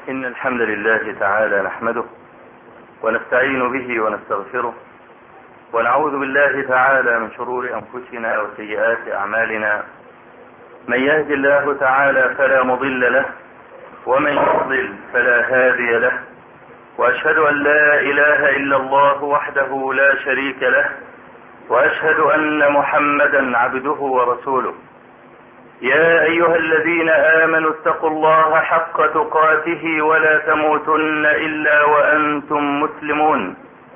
إن الحمد لله تعالى نحمده ونستعين به ونستغفره ونعوذ بالله تعالى من شرور أنفسنا وسيئات أعمالنا. من يهد الله تعالى فلا مضل له ومن يضلل فلا هادي له، وأشهد أن لا إله إلا الله وحده لا شريك له، وأشهد أن محمدا عبده ورسوله. يا أيها الذين آمنوا اتقوا الله حق تقاته ولا تموتن إلا وأنتم مسلمون.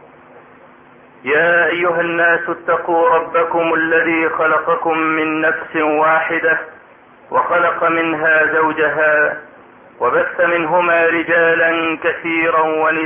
يا أيها الناس اتقوا ربكم الذي خلقكم من نفس واحدة وخلق منها زوجها وبث منهما رجالا كثيرا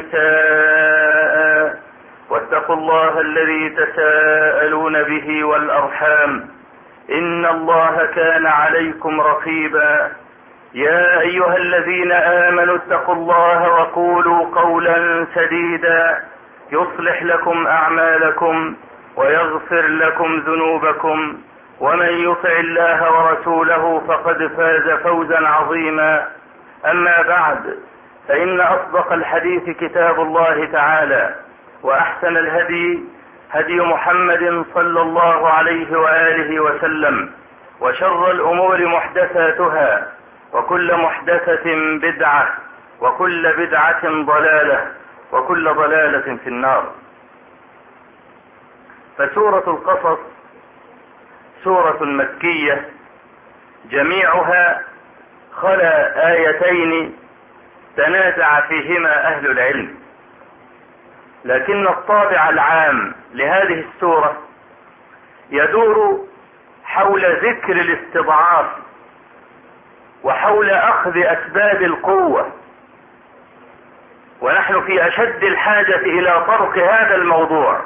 ونساء، واتقوا الله الذي تساءلون به والأرحام إن الله كان عليكم رقيبا. يا أيها الذين آمنوا اتقوا الله وقولوا قولا سديدا يصلح لكم أعمالكم ويغفر لكم ذنوبكم، ومن يطع الله ورسوله فقد فاز فوزا عظيما. أما بعد، فإن أصدق الحديث كتاب الله تعالى، وأحسن الهدي هدي محمد صلى الله عليه وآله وسلم، وشر الأمور محدثاتها، وكل محدثة بدعة، وكل بدعة ضلالة، وكل ضلالة في النار. فسورة القصص سورة مكية جميعها خلا آيتين تنازع فيهما أهل العلم، لكن الطابع العام لهذه السورة يدور حول ذكر الاستضعاف وحول أخذ أسباب القوة، ونحن في أشد الحاجة إلى طرق هذا الموضوع،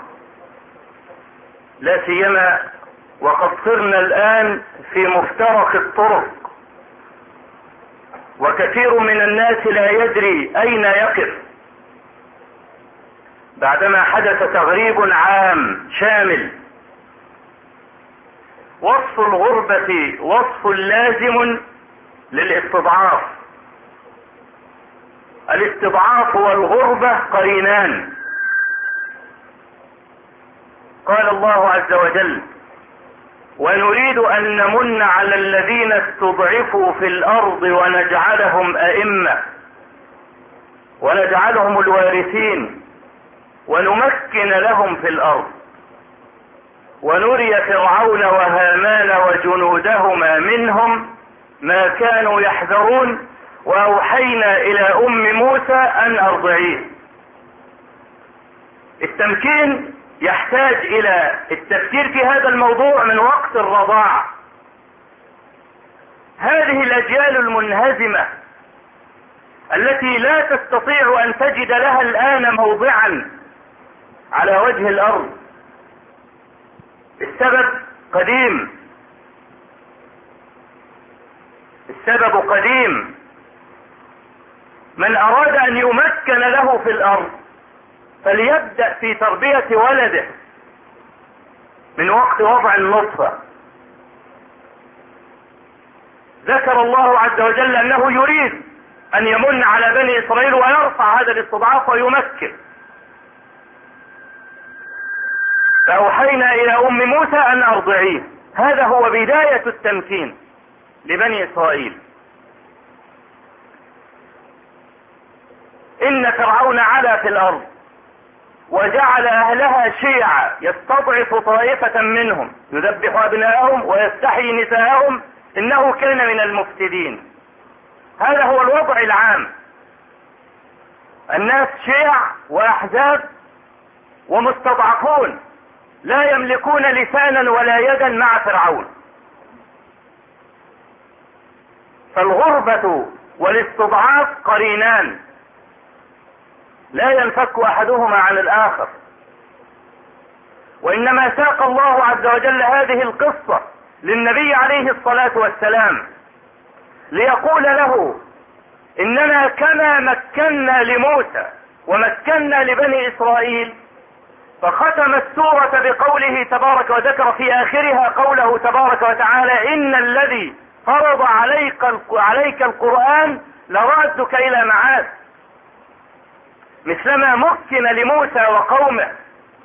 لا سيما وقد صرنا الآن في مفترق الطرق، وكثير من الناس لا يدري أين يقف بعدما حدث تغريب عام شامل. وصف الغربة وصف لازم للاستضعاف. الاستضعاف والغربة قرينان. قال الله عز وجل: ونريد أن نمن على الذين استضعفوا في الأرض ونجعلهم أئمة ونجعلهم الوارثين ونمكن لهم في الأرض ونري فرعون وهامان وجنودهما منهم ما كانوا يحذرون وأوحينا إلى أم موسى أن أرضعيه. التمكين يحتاج إلى التفكير في هذا الموضوع من وقت الرضاعة. هذه الأجيال المنهزمة التي لا تستطيع أن تجد لها الآن موضعا على وجه الأرض، السبب قديم. السبب قديم. من أراد أن يمكن له في الأرض فليبدأ في تربية ولده من وقت وضع النطفة. ذكر الله عز وجل أنه يريد أن يمن على بني إسرائيل ويرفع هذا الاستضعاف ويمكن. فأوحينا إلى أم موسى أن أرضعيه. هذا هو بداية التمكين لبني إسرائيل. إن فرعون علا في الأرض وجعل أهلها شيعا يستضعف طائفة منهم يذبح أبناءهم ويستحيي نساءهم إنه كان من المفسدين. هذا هو الوضع العام. الناس شيع وأحزاب ومستضعفون لا يملكون لسانا ولا يدا مع فرعون. فالغربة والاستضعاف قرينان لا ينفك أحدهما عن الآخر. وإنما ساق الله عز وجل هذه القصة للنبي عليه الصلاة والسلام ليقول له: إننا كما مكنا لموسى ومكنا لبني إسرائيل. فختم السورة بقوله تبارك وذكر في آخرها قوله تبارك وتعالى: إن الذي فرض عليك القرآن لرادك الى معاد، مثلما مكن لموسى وقومه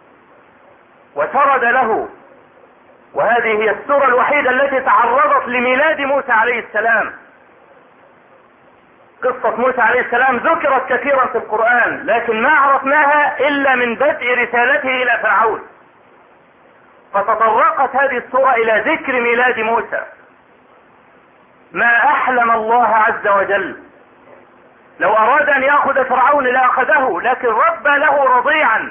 وسرد له. وهذه هي السورة الوحيدة التي تعرضت لميلاد موسى عليه السلام. قصة موسى عليه السلام ذكرت كثيرا في القرآن، لكن ما عرفناها إلا من بدء رسالته إلى فرعون، فتطرقت هذه السورة إلى ذكر ميلاد موسى. ما أحلم الله عز وجل، لو أراد أن يأخذ فرعون لأخذه، لكن ربى له رضيعا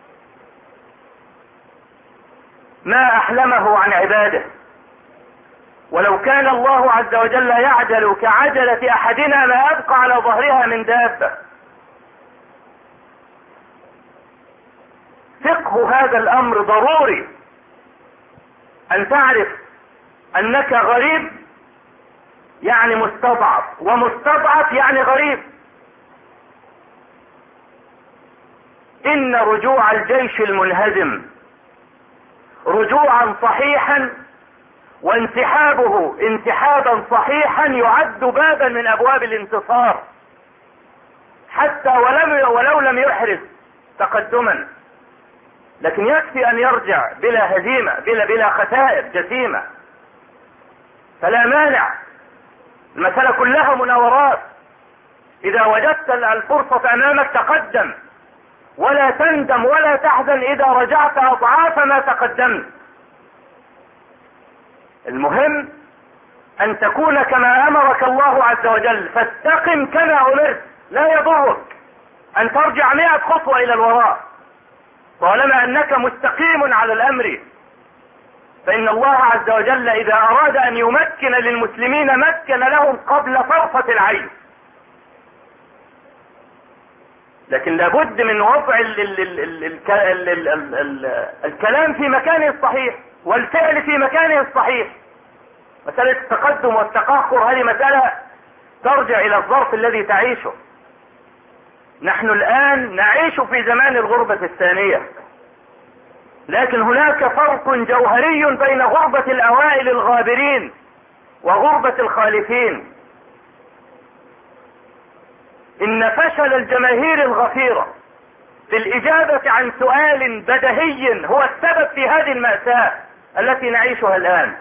ما أحلمه عن عباده. ولو كان الله عز وجل يعجل كعجلة أحدنا ما أبقى على ظهرها من دابة. فقه هذا الأمر ضروري، أن تعرف أنك غريب يعني مستضعف، ومستضعف يعني غريب. إن رجوع الجيش المنهزم رجوعا صحيحا، وانسحابه انسحابا صحيحا يعد بابا من ابواب الانتصار، حتى ولو لم يحرز تقدما، لكن يكفي ان يرجع بلا هزيمة، بلا خسائر جسيمة. فلا مانع، المسألة كلها مناورات. اذا وجدت الفرصة امامك تقدم، ولا تندم ولا تحزن اذا رجعت اضعاف ما تقدمت. المهم ان تكون كما امرك الله عز وجل، فاستقم كما امرت. لا يضرك ان ترجع 100 خطوة الى الوراء طالما انك مستقيم على الامر، فان الله عز وجل اذا اراد ان يمكن للمسلمين مكن لهم قبل طرفة العين. لكن لابد من وضع الكلام في مكانه الصحيح والفعل في مكانه الصحيح. مسألة التقدم والتقهقر هذه مسألة ترجع الى الظرف الذي تعيشه. نحن الان نعيش في زمان الغربة الثانية، لكن هناك فرق جوهري بين غربة الاوائل الغابرين وغربة الخالفين. ان فشل الجماهير الغفيرة في الاجابة عن سؤال بديهي هو السبب في هذه المأساة التي نعيشها الان.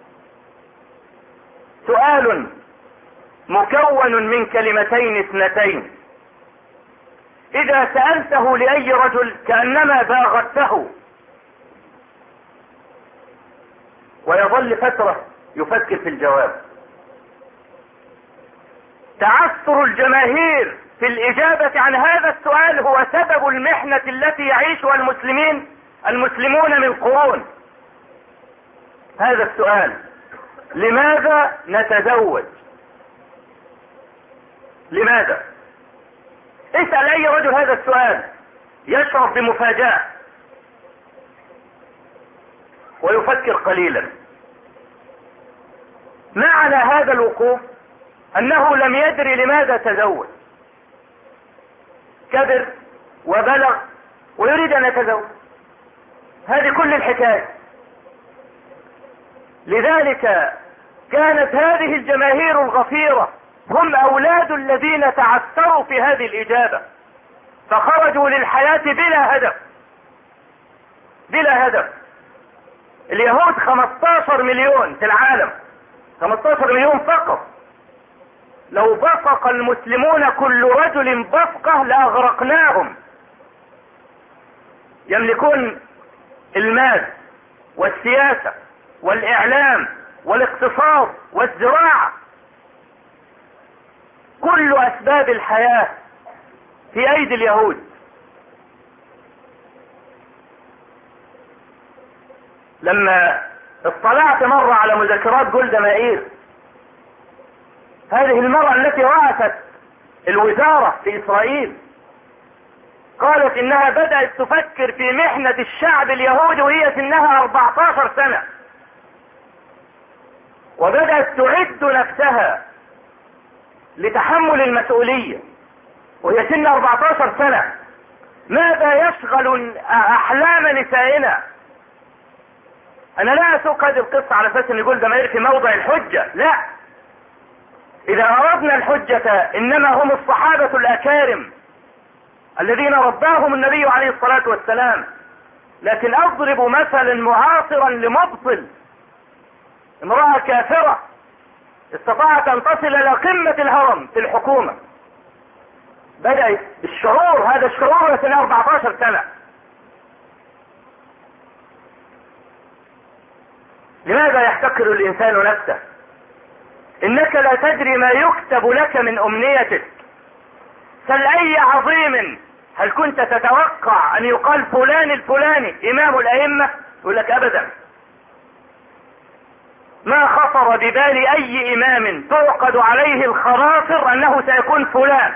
سؤال مكون من كلمتين اثنتين، اذا سألته لأي رجل كأنما باغته، ويظل فترة يفكر في الجواب. تعثر الجماهير في الإجابة عن هذا السؤال هو سبب المحنة التي يعيشها المسلمون من قرون. هذا السؤال: لماذا نتزوج؟ لماذا؟ اسأل أي رجل هذا السؤال يشعر بمفاجأة ويفكر قليلا. معنى هذا الوقوف انه لم يدري لماذا تزوج، كبر وبلغ ويريد ان يتزوج، هذه كل الحكاية. لذلك كانت هذه الجماهير الغفيرة هم اولاد الذين تعثروا في هذه الاجابة، فخرجوا للحياة بلا هدف. بلا هدف. اليهود 15 مليون في العالم، 15 مليون فقط. لو بصق المسلمون كل رجل بصقة لأغرقناهم. يملكون المال والسياسة والإعلام والاقتصاد والزراعة، كل أسباب الحياة في أيدي اليهود. لما اطلعت مرة على مذكرات جولدا مائير، هذه المرأة التي رأست الوزارة في إسرائيل، قالت إنها بدأت تفكر في محنة الشعب اليهودي وهي سنها 14 سنة، وبدأت تعد نفسها لتحمل المسؤولية وهي سن 14 سنة. ماذا يشغل أحلام نسائنا؟ أنا لا أسوق هذه القصة على أساس أن يقول ده ما في موضع الحجة، لا. إذا أردنا الحجة إنما هم الصحابة الأكارم الذين رباهم النبي عليه الصلاة والسلام. لكن أضرب مثلا معاصرا لمبطل، امرأة كافرة استطاعت أن تصل إلى قمة الهرم في الحكومة، بدأت بالشعور، هذا الشعور سنة 14 سنة. لماذا يحتقر الإنسان نفسه؟ إنك لا تدري ما يكتب لك من أمنيتك. سل أي عظيم هل كنت تتوقع أن يقال فلان الفلاني إمام الأئمة؟ يقول لك أبدا، ما خطر ببال أي إمام توقد عليه الخواطر أنه سيكون فلان.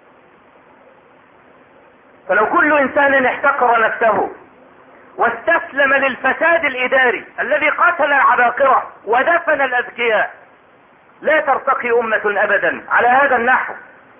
فلو كل إنسان احتقر نفسه واستسلم للفساد الإداري الذي قتل العباقرة ودفن الأذكياء، لا ترتقي أمة أبدا على هذا النحو.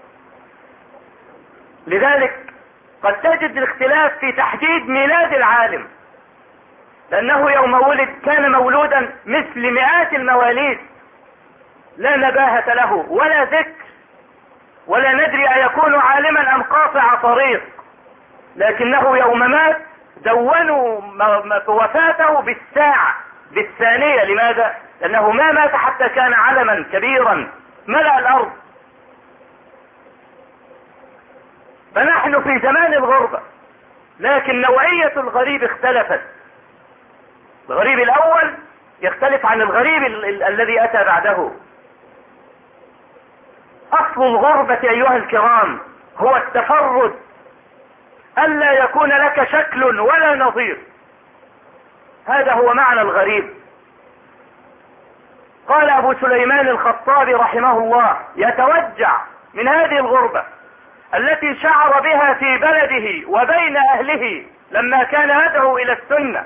لذلك قد تجد الاختلاف في تحديد ميلاد العالم، لأنه يوم ولد كان مولودا مثل مئات المواليد، لا نباهة له ولا ذكر، ولا ندري أيكون عالما أم قاطع طريق. لكنه يوم مات دونوا وفاته بالساعة بالثانية. لماذا؟ لأنه ما مات حتى كان علما كبيرا ملأ الأرض. فنحن في زمان الغربة، لكن نوعية الغريب اختلفت. الغريب الأول يختلف عن الغريب الذي أتى بعده. أصل الغربة أيها الكرام هو التفرد، ألا يكون لك شكل ولا نظير. هذا هو معنى الغريب. قال أبو سليمان الخطابي رحمه الله: يتوجع من هذه الغربة التي شعر بها في بلده وبين أهله لما كان يدعو إلى السنة،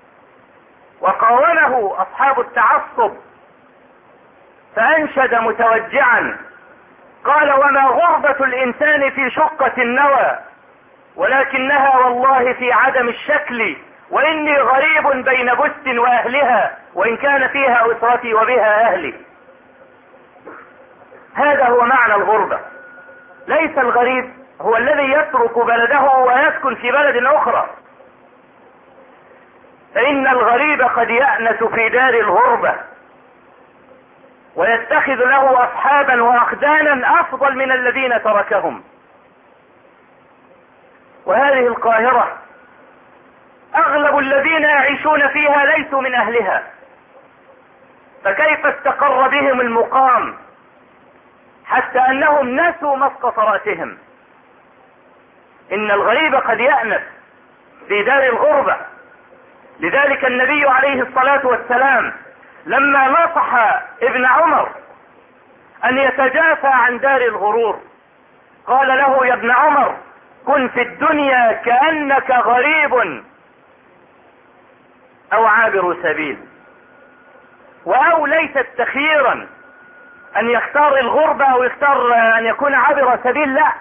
وقاومه أصحاب التعصب، فأنشد متوجعا قال: وما غربة الإنسان في شقة النوى، ولكنها والله في عدم الشكل، وإني غريب بين بست وأهلها، وإن كان فيها أسرتي وبها أهلي. هذا هو معنى الغربة. ليس الغريب هو الذي يترك بلده ويسكن في بلد أخرى، فإن الغريب قد يأنس في دار الغربة ويتخذ له أصحابا وأخدانا أفضل من الذين تركهم. وهذه القاهرة أغلب الذين يعيشون فيها ليسوا من أهلها، فكيف استقر بهم المقام حتى أنهم نسوا مسقط رأسهم؟ إن الغريب قد يأنس في دار الغربة. لذلك النبي عليه الصلاة والسلام لما نصح ابن عمر أن يتجافى عن دار الغرور قال له: يا ابن عمر، كن في الدنيا كأنك غريب أو عابر سبيل. وأو ليست تخييرا أن يختار الغربة أو يختار أن يكون عابر سبيل، لا،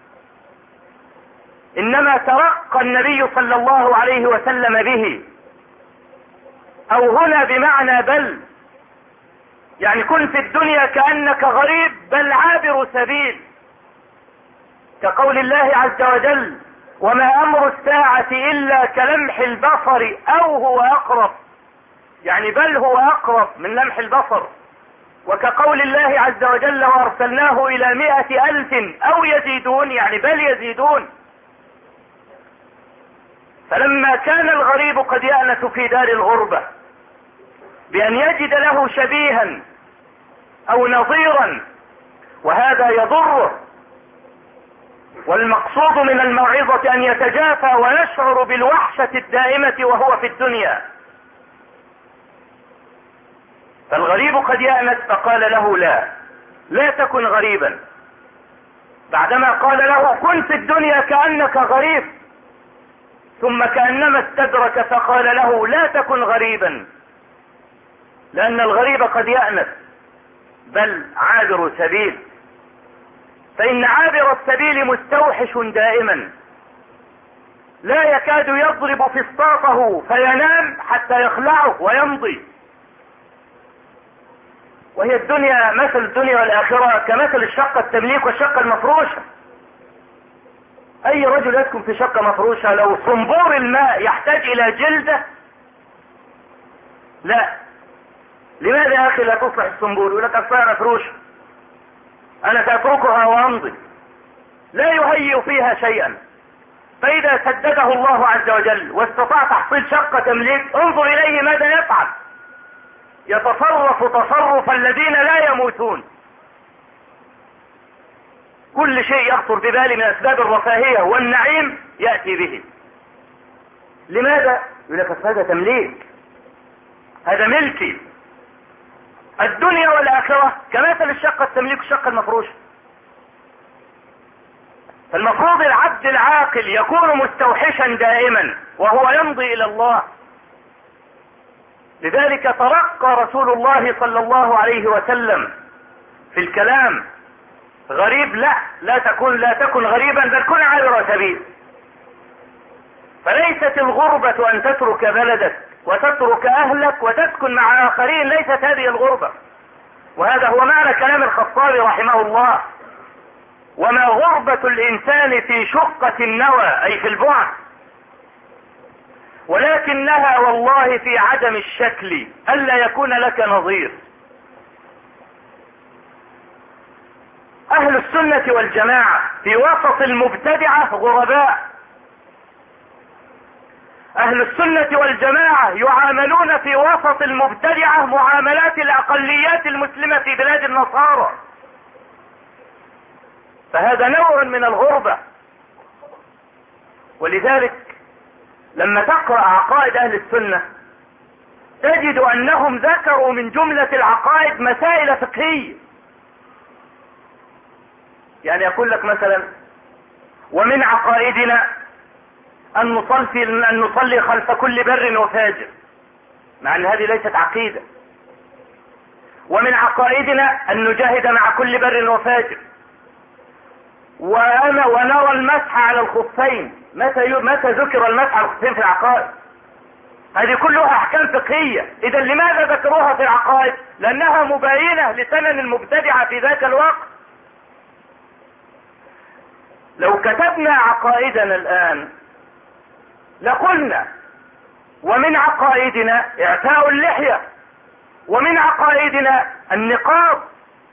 إنما ترقى النبي صلى الله عليه وسلم به. أو هنا بمعنى بل، يعني كن في الدنيا كأنك غريب بل عابر سبيل، كقول الله عز وجل: وما أمر الساعة إلا كلمح البصر أو هو أقرب، يعني بل هو أقرب من لمح البصر. وكقول الله عز وجل: وأرسلناه إلى 100,000 أو يزيدون، يعني بل يزيدون. فلما كان الغريب قد يأنس في دار الغربة بأن يجد له شبيها أو نظيرا، وهذا يضره. والمقصود من الموعظة أن يتجافى ويشعر بالوحشة الدائمة وهو في الدنيا. فالغريب قد يأنس، فقال له: لا تكن غريبا، بعدما قال له: كن في الدنيا كأنك غريب، ثم كأنما استدرك فقال له: لا تكن غريبا، لأن الغريب قد يأنس بل عابر سبيل. فإن عابر السبيل مستوحش دائما، لا يكاد يضرب فسطاطه فينام حتى يخلعه ويمضي. وهي الدنيا، مثل الدنيا والآخرة كمثل الشقة التمليك والشقة المفروشة. أي رجل يسكن في شقة مفروشة لو صنبور الماء يحتاج إلى جلدة، لا. لماذا يا أخي لا تصلح الصنبور؟ يقول لك أصلها مفروشة، أنا سأتركها وأمضي. لا يهيئ فيها شيئا. فإذا سدده الله عز وجل واستطاع تحصيل شقة تمليك، انظر إليه ماذا يفعل. يتصرف تصرف الذين لا يموتون. كل شيء يخطر ببالي من أسباب الرفاهية والنعيم يأتي به. لماذا؟ يقول لك هذا تمليك، هذا ملكي. الدنيا والآخرة كمثل الشقة التمليك والشقة المفروشة. فالمفروض العبد العاقل يكون مستوحشا دائما وهو يمضي إلى الله. لذلك ترقى رسول الله صلى الله عليه وسلم في الكلام. غريب لا تكن غريبا، بل كن عابر سبيل. فليست الغربة أن تترك بلدك وتترك أهلك وتسكن مع آخرين، ليست هذه الغربة. وهذا هو معنى كلام الخطابي رحمه الله: وما غربة الإنسان في شقة النوى، أي في البعد، ولكنها والله في عدم الشكل، ألا يكون لك نظير. أهل السنة والجماعة في وسط المبتدعة غرباء. أهل السنة والجماعة يعاملون في وسط المبتدعة معاملات الأقليات المسلمة في بلاد النصارى. فهذا نوع من الغربة. ولذلك لما تقرأ عقائد أهل السنة تجد أنهم ذكروا من جملة العقائد مسائل فقهية. يعني يقول لك مثلا: ومن عقائدنا أن نصلي خلف كل بر وفاجر، مع أن هذه ليست عقيدة. ومن عقائدنا أن نجاهد مع كل بر وفاجر، ونرى المسح على الخفين. متى ذكر المسح على الخفين في العقائد؟ هذه كلها أحكام فقهية. إذا لماذا ذكروها في العقائد؟ لأنها مباينة لسنن المبتدعة في ذاك الوقت. لو كتبنا عقائدنا الآن لقلنا: ومن عقائدنا إعفاء اللحية، ومن عقائدنا النقاب.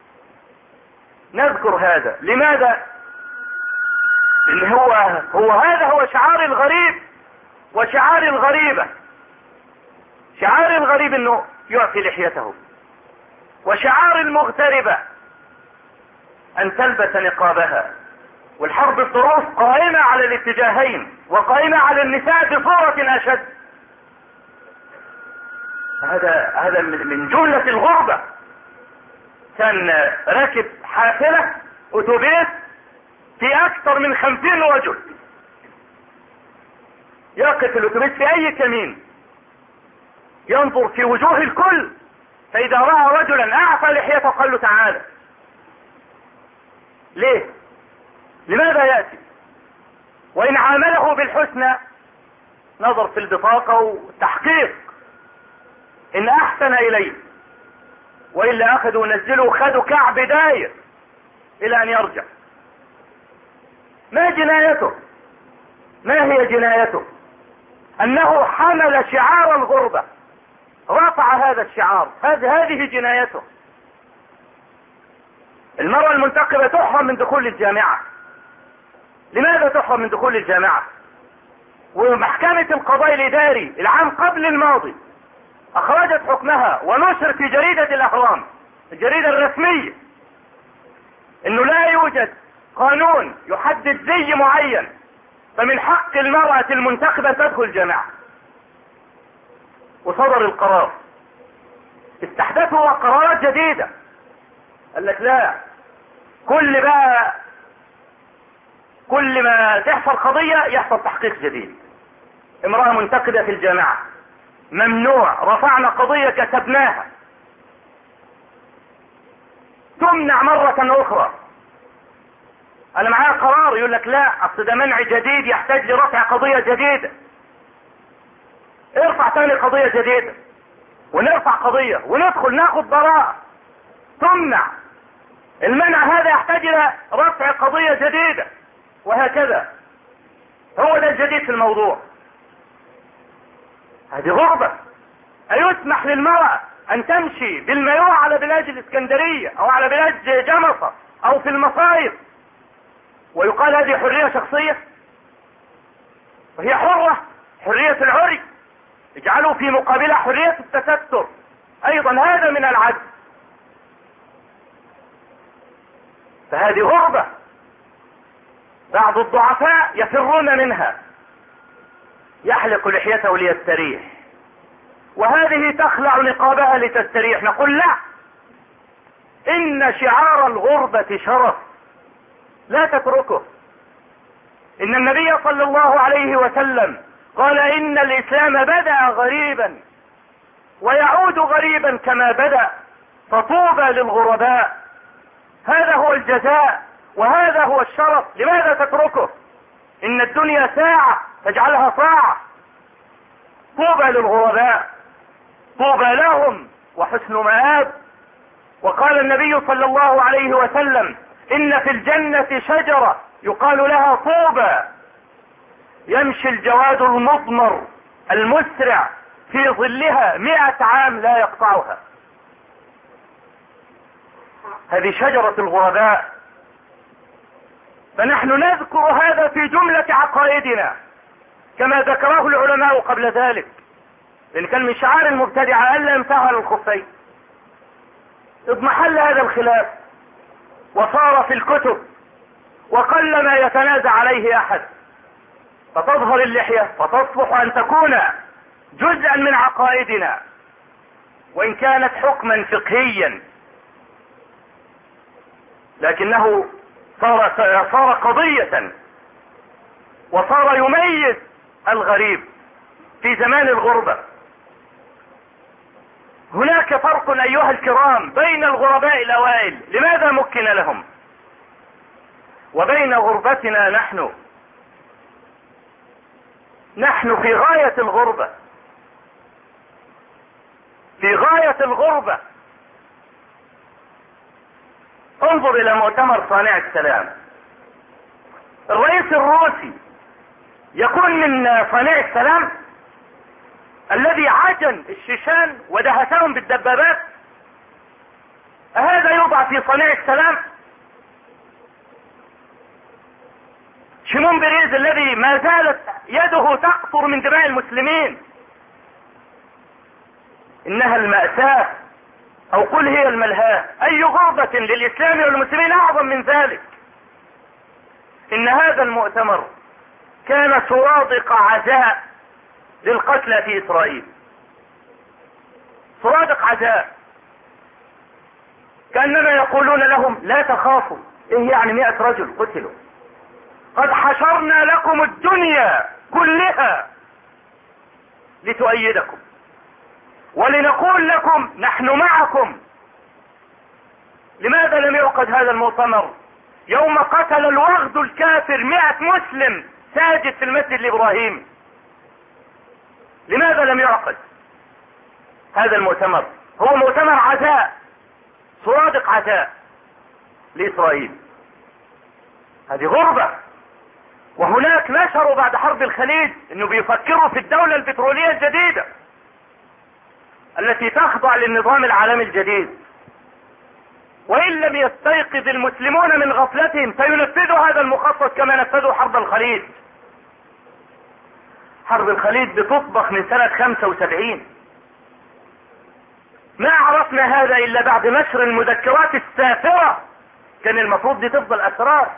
نذكر هذا لماذا؟ إن هذا هو شعار الغريب وشعار الغريبة. شعار الغريب انه يعفي لحيته، وشعار المغتربة ان تلبس نقابها. والحرب الظروف قائمة على الاتجاهين، وقائمة على النساء بصورة اشد. هذا من جملة الغربة. كان راكب حافلة اتوبيس في اكثر من 50 رجل، يقف الاتوبيس في اي كمين ينظر في وجوه الكل، فاذا رأى رجلا اعفى لحيته قال له: تعالى. ليه؟ لماذا يأتي؟ وان عامله بالحسنى نظر في البطاقة والتحقيق ان احسن اليه، والا اخذوا نزلوا خدوا كعب داير الى ان يرجع. ما جنايته؟ ما هي جنايته؟ انه حمل شعار الغربة، رفع هذا الشعار. هذه جنايته. المرأة المنتقبة تحرم من دخول الجامعة. لماذا تحرم من دخول الجامعة؟ ومحكمة القضاء الإداري العام قبل الماضي اخرجت حكمها ونشر في جريدة الاهرام، الجريدة الرسمية، انه لا يوجد قانون يحدد زي معين، فمن حق المرأة المنتخبة تدخل الجامعة. وصدر القرار. استحدثوا قرارات جديدة. قال لك لا، كل ما تحصل قضية يحصل تحقيق جديد. امرأة منتقبة في الجامعة ممنوع، رفعنا قضية كتبناها، تمنع مرة اخرى. انا معايا قرار يقول لك لا، اصل ده منع جديد يحتاج لرفع قضية جديدة. ارفع تاني قضية جديدة، ونرفع قضية، وندخل ناخد براءة. تمنع. المنع هذا يحتاج الى رفع قضية جديدة، وهكذا. هو ده الجديد في الموضوع. هذه غربة. أيسمح للمرأة أن تمشي بالمايوه على بلاج الإسكندرية أو على بلاج جمصة أو في المصايف ويقال هذه حرية شخصية؟ وهي حرة، حرية العري. اجعلوا في مقابلها حرية التستر، أيضا هذا من العدل. فهذه غربة. بعض الضعفاء يفرون منها، يحلق لحيته ليستريح، وهذه تخلع نقابها لتستريح. نقول لا، إن شعار الغربة شرف، لا تتركه. إن النبي صلى الله عليه وسلم قال إن الإسلام بدأ غريبا ويعود غريبا كما بدأ، فطوبى للغرباء. هذا هو الجزاء وهذا هو الشرف. لماذا تتركه؟ إن الدنيا ساعة تجعلها صاعة. طوبى للغرباء، طوبى لهم وحسن مآب. وقال النبي صلى الله عليه وسلم إن في الجنة شجرة يقال لها طوبى، يمشي الجواد المضمر المسرع في ظلها 100 عام لا يقطعها. هذه شجرة الغرباء. فنحن نذكر هذا في جملة عقائدنا كما ذكره العلماء قبل ذلك، لأن كان من شعار المبتدعة ألا يمسحوا على الخفين. اضمحل هذا الخلاف وصار في الكتب، وقل ما يتنازع عليه أحد، فتظهر اللحية فتصلح أن تكون جزءا من عقائدنا وإن كانت حكما فقهيا، لكنه صار قضية وصار يميز الغريب في زمان الغربة. هناك فرق أيها الكرام بين الغرباء الأوائل، لماذا مكن لهم، وبين غربتنا نحن في غاية الغربة، في غاية الغربة. انظر إلى مؤتمر صانع السلام. الرئيس الروسي يكون من صانع السلام الذي عجن الشيشان ودهسهم بالدبابات. أهذا يوضع في صانع السلام؟ شيمون بيريز الذي ما زالت يده تقطر من دماء المسلمين، إنها المأساة أو قل هي الملهاة. أي غربة للإسلام والمسلمين أعظم من ذلك؟ إن هذا المؤتمر كان سرادق عزاء للقتلى في إسرائيل، سرادق عزاء، كأنما يقولون لهم لا تخافوا. إيه يعني 100 رجل قتلوا؟ قد حشرنا لكم الدنيا كلها لتؤيدكم ولنقول لكم نحن معكم. لماذا لم يعقد هذا المؤتمر يوم قتل الوغد الكافر 100 مسلم ساجد في المسجد الإبراهيمي؟ لماذا لم يعقد هذا المؤتمر؟ هو مؤتمر عزاء، سرادق عزاء لإسرائيل. هذه غربة. وهناك نشروا بعد حرب الخليج انه بيفكروا في الدولة البترولية الجديدة التي تخضع للنظام العالمي الجديد، وإن لم يستيقظ المسلمون من غفلتهم سينفذوا هذا المخطط كما نفذوا حرب الخليج. حرب الخليج بتطبخ من سنة 75. ما عرفنا هذا إلا بعد نشر المذكرات السافرة. كان المفروض دي تفضل أسرار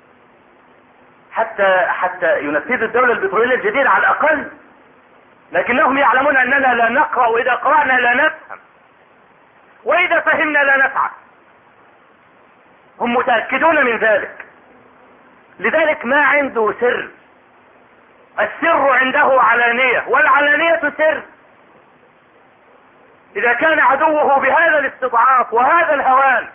حتى ينفذوا الدولة البترولية الجديدة على الأقل، لكنهم يعلمون أننا لا نقرأ، وإذا قرأنا لا نفهم، وإذا فهمنا لا نفعل. هم متأكدون من ذلك. لذلك ما عنده سر، السر عنده علانية، والعلانية سر. إذا كان عدوه بهذا الاستضعاف وهذا الهوان،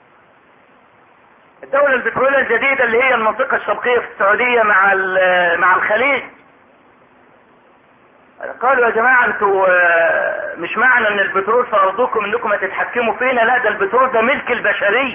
الدولة البترولية الجديدة اللي هي المنطقة الشرقية في السعودية مع الخليج، قالوا يا جماعة انتوا مش معنى ان البترول في ارضكم انكم هتتحكموا فينا، لا، ده البترول ده ملك البشرية،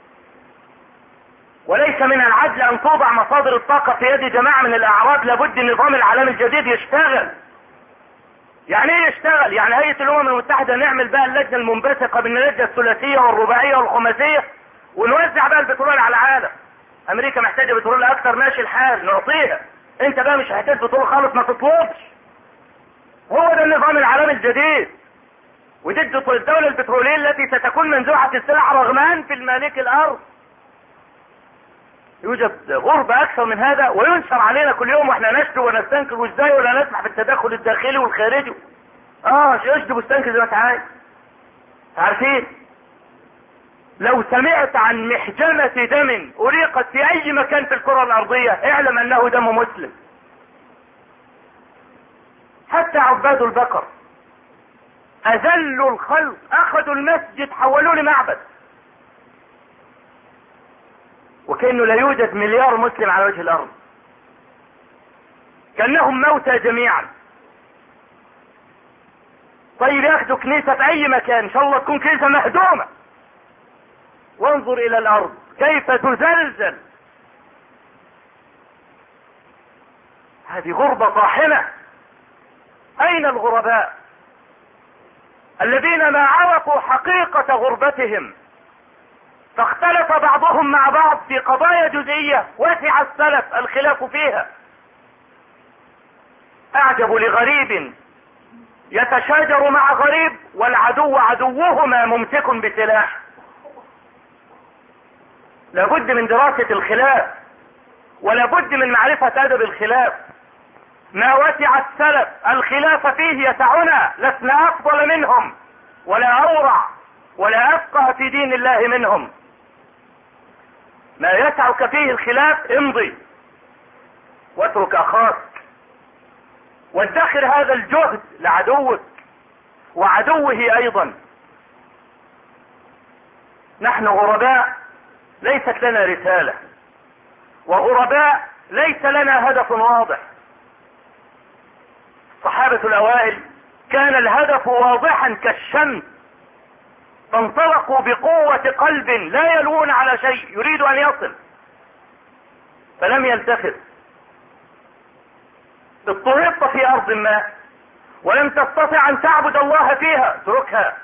وليس من العدل ان توضع مصادر الطاقة في يد جماعة من الاعراب. لابد النظام العالمي الجديد يشتغل. يعني ايه يشتغل؟ يعني هيئة الامم المتحدة نعمل بقى اللجنة المنبثقة من اللجنة الثلاثية والرباعية والخماسية ونوزع بقى البترول على العالم. امريكا محتاجة بترول اكتر، ماشي الحال، نعطيها. انت بقى مش هتحتاج بترول خالص، ما تطلبش. هو ده النظام العالمي الجديد. وضد الدولة البترولية التي ستكون منزوعة السلع رغمان في المالك الارض. يوجد غربة اكثر من هذا، وينشر علينا كل يوم واحنا نشتم ونستنكر وازاي ولا نسمح بالتدخل الداخلي والخارجي. اشتم واستنكر زي ما انت عايز. عارفين لو سمعت عن محجمة دم أريقت في أي مكان في الكرة الأرضية اعلم أنه دم مسلم. حتى عباد البقر أذلوا الخلق، أخذوا المسجد حولوه لمعبد، وكأنه لا يوجد مليار مسلم على وجه الأرض، كأنهم موتى جميعا. طيب ياخدوا كنيسة في أي مكان، إن شاء الله تكون كنيسة مهدومة، وانظر الى الارض كيف تزلزل. هذه غربة طاحنة. اين الغرباء الذين ما عرفوا حقيقة غربتهم، فاختلف بعضهم مع بعض في قضايا جزئية وسع السلف الخلاف فيها. اعجب لغريب يتشاجر مع غريب والعدو عدوهما ممسك بسلاح. لابد من دراسة الخلاف، ولابد من معرفة ادب الخلاف. ما وسع السلف الخلاف فيه يسعنا، لسنا افضل منهم ولا اورع ولا افقه في دين الله منهم. ما يسعك فيه الخلاف امضي واترك اخاك، وادخر هذا الجهد لعدوك وعدوه ايضا. نحن غرباء ليست لنا رسالة، وغرباء ليس لنا هدف واضح. الصحابة الاوائل كان الهدف واضحا كالشمس، فانطلقوا بقوة قلب لا يلوون على شيء، يريد ان يصل فلم يلتفت. اضطررت في ارض ما ولم تستطع ان تعبد الله فيها، اتركها،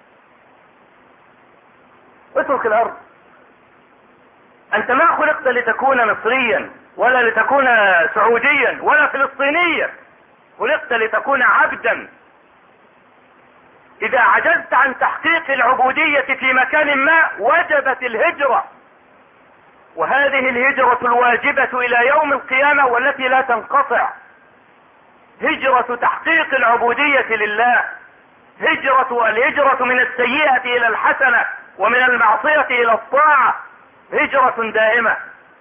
اترك الارض. انت ما خلقت لتكون مصريا ولا لتكون سعوديا ولا فلسطينيا، خلقت لتكون عبدا. اذا عجزت عن تحقيق العبودية في مكان ما وجبت الهجرة، وهذه الهجرة الواجبة الى يوم القيامة والتي لا تنقطع، هجرة تحقيق العبودية لله، الهجرة من السيئة الى الحسنة ومن المعصية الى الطاعة، هجرة دائمة.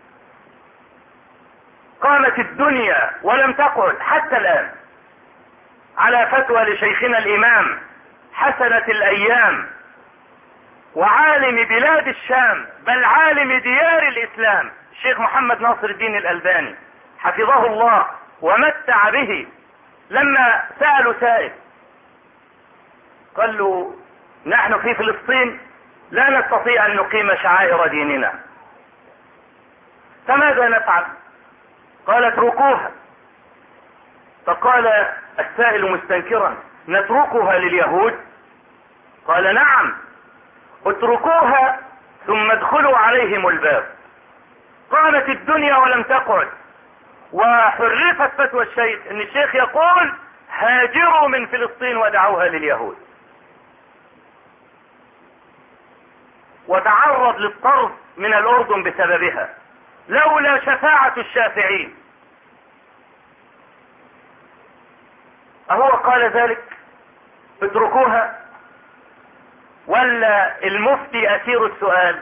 قامت الدنيا ولم تقعد حتى الآن على فتوى لشيخنا الإمام حسنة الأيام وعالم بلاد الشام، بل عالم ديار الإسلام، الشيخ محمد ناصر الدين الألباني حفظه الله ومتع به. لما سألوا سائل قال له نحن في فلسطين لا نستطيع ان نقيم شعائر ديننا، فماذا نفعل؟ قال اتركوها. فقال السائل مستنكرا نتركها لليهود؟ قال نعم، اتركوها ثم ادخلوا عليهم الباب. قامت الدنيا ولم تقعد، وحرفت فتوى الشيخ ان الشيخ يقول هاجروا من فلسطين ودعوها لليهود، وتعرض للطرد من الاردن بسببها لولا شفاعة الشافعين. اهو قال ذلك اتركوها؟ ولا المفتي اسير السؤال؟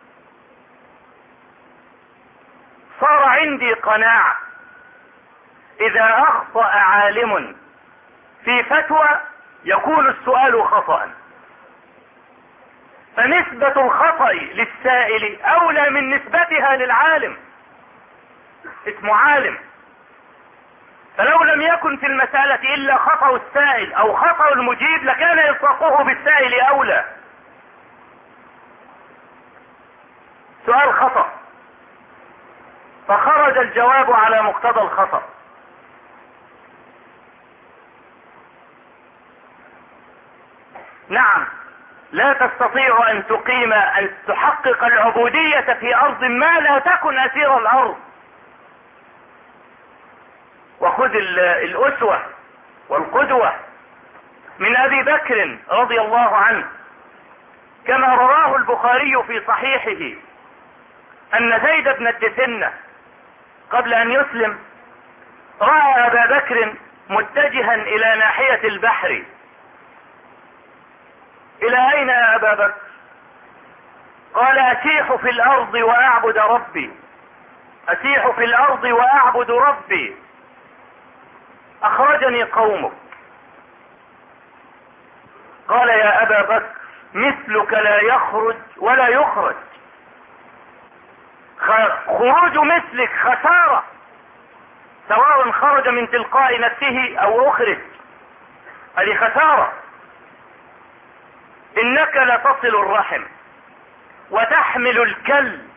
صار عندي قناعة اذا اخطأ عالم في فتوى يكون السؤال خطأ، فنسبة الخطأ للسائل اولى من نسبتها للعالم. اسمه عالم، فلو لم يكن في المسألة إلا خطأ السائل أو خطأ المجيب لكان إلصاقه بالسائل أولى. سؤال خطأ فخرج الجواب على مقتضى الخطأ. نعم، لا تستطيع أن تحقق العبودية في أرض ما لا تكن أسير الأرض. وخذ الأسوة والقدوة من أبي بكر رضي الله عنه، كما رواه البخاري في صحيحه أن زيد بن الدثنة قبل أن يسلم رأى أبا بكر متجها إلى ناحية البحر. إلى أين يا أبا بكر؟ قال أسيح في الأرض وأعبد ربي، أسيح في الأرض وأعبد ربي، أخرجني قومك. قال يا أبا بكر مثلك لا يخرج ولا يخرج، خروج مثلك خسارة، سواء خرج من تلقاء نفسه أو أخرج، هذه خسارة. إنك لتصل الرحم وتحمل الكل